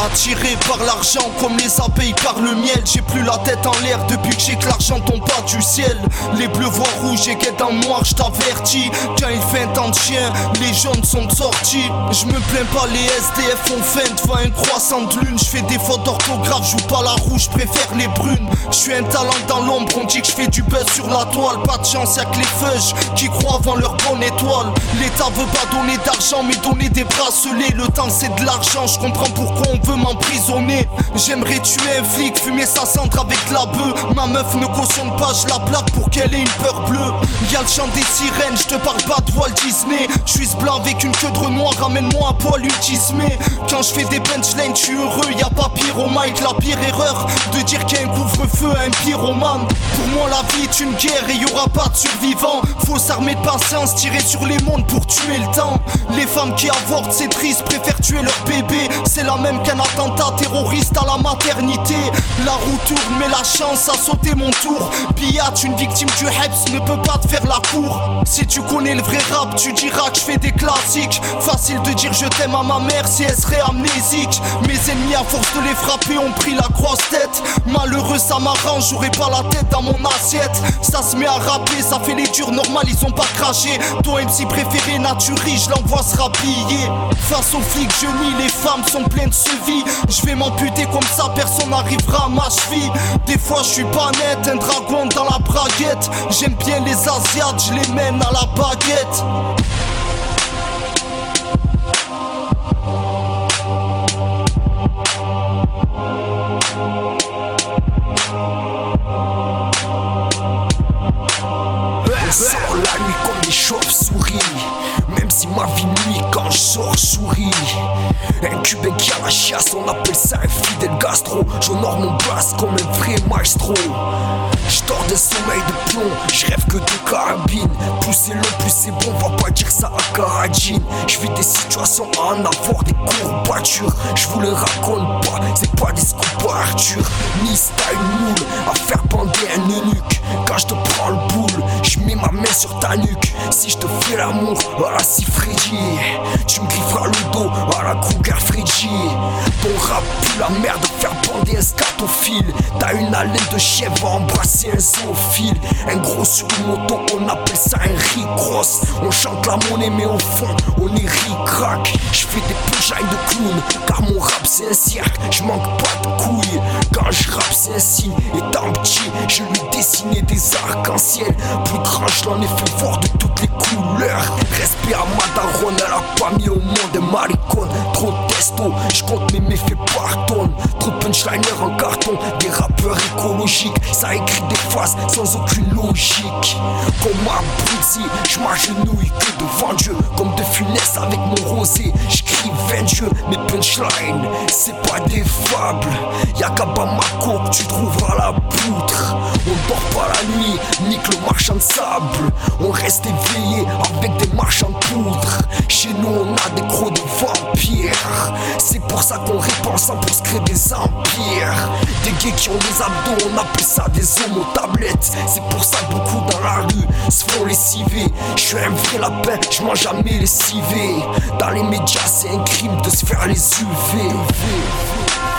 Attiré par l'argent comme les abeilles par le miel. J'ai plus la tête en l'air depuis que j'ai que l'argent tombe pas du ciel. Les bleus voient rouge et guettent en noir, je t'avertis. Quand il fait un temps de chien, les jaunes sont sortis. Je me plains pas, les SDF ont faim devant un croissant de lune. Je fais des fautes d'orthographe, joue pas la rouge, préfère les brunes. Je suis un talent dans l'ombre, on dit que je fais du buzz sur la toile. Pas de chance, y'a que les feuges qui croient avant leur bonne étoile. L'État veut pas donner d'argent mais donner des bracelets. Le temps c'est de l'argent, je comprends pourquoi on veut m'emprisonner. J'aimerais tuer un flic, fumer sa cendre avec de la bœuf. Ma meuf ne cautionne pas, je la plaque pour qu'elle ait une peur bleue. Y'a le chant des sirènes, je te parle pas de Walt Disney. Je suis ce blanc avec une queue de Renoir, ramène-moi un poil ultismé. Quand je fais des punchlines, je suis heureux, y'a pas pire au mic. La pire erreur de dire qu'il y a un couvre-feu à un pyromane. Pour moi la vie est une guerre et y'aura pas de survivants. Faut s'armer de patience, tirer sur les mondes pour tuer le temps. Les femmes qui avortent c'est triste, préfèrent tuer leur bébé. C'est la même qu'un attentat terroriste à la maternité. La roue tourne mais la chance a sauté mon tour. Piat, une victime du Hebs ne peut pas te faire la cour. Si tu connais le vrai rap, tu diras que je fais des classiques. Facile de dire je t'aime à ma mère si elle serait amnésique. Mes ennemis à force de les frapper ont pris la grosse tête. Malheureux ça m'arrange, j'aurais pas la tête dans mon assiette. Ça se met à rapper, ça fait les durs normal, ils ont pas craché. Ton MC préféré Naturi, je l'envoie se rhabiller. Face aux flics je nie, les femmes sont pleines de sevis. Je vais m'amputer comme ça, personne n'arrivera à ma cheville. Des fois je suis pas net, un dragon dans la braguette. J'aime bien les Asiates, je les mène à la baguette. On sort la nuit comme des chauves-souris. Même si ma vie nuit quand je sors souris. Un cubain qui a la chiasse, on appelle ça un fidèle gastro. J'honore mon blast comme un vrai maestro. J'dors d'un sommeil de plomb, j'rêve que de carabine. Plus c'est long, plus c'est bon, va pas dire ça à Karadjine. J'vis des situations à en avoir des courbatures. J'vous le raconte pas, c'est pas des scoops à Arthur. Ni style moule, à faire bander un eunuque. Quand j'te prends le boule, j'mets ma main sur ta nuque. Si j'te fais l'amour, voilà si Freddy. Tu me grifferas le dos, à la Kruger Freddy. Ton rap pue la merde, faire bander un scatophile. T'as une haleine de chien, va embrasser un zoophile. Un gros sur une moto, on appelle ça un rick-cross. On chante la monnaie mais au fond, on est ric-rac. J'fais des punchlines de clown, car mon rap c'est un cirque. J'manque pas de couilles, quand j'rappe c'est un signe. Étant petit, je lui dessinais des arcs-en-ciel. Plus grand, je l'en ai fait voir de toutes les couleurs. Respect à ma daronne, elle a pas mis au monde un maricone. Trop de testo, j'compte mes méfaits par tonne. Trop de punchliner en carton, des rappeurs écologiques. Ça écrit des phrases sans aucune logique. Comme abruti, j'm'agenouille que devant Dieu. Comme de Funès avec mon rosé, j'crie 20 dieux. Mes punchlines, c'est pas des fables. Y'a qu'à Bamako que tu trouveras la poutre. On dort pas la nuit, nique le marchand de sable. On reste éveillé avec des marchands de poudre. Chez nous on a des crocs de vampires. C'est pour ça qu'on répand ça pour se créer des empires. Des gays qui ont des abdos, on appelle ça des homo-tablettes. C'est pour ça que beaucoup dans la rue se font lessiver. J'suis un vrai lapin, j'mange jamais les civets. Dans les médias c'est un crime de se faire les UV.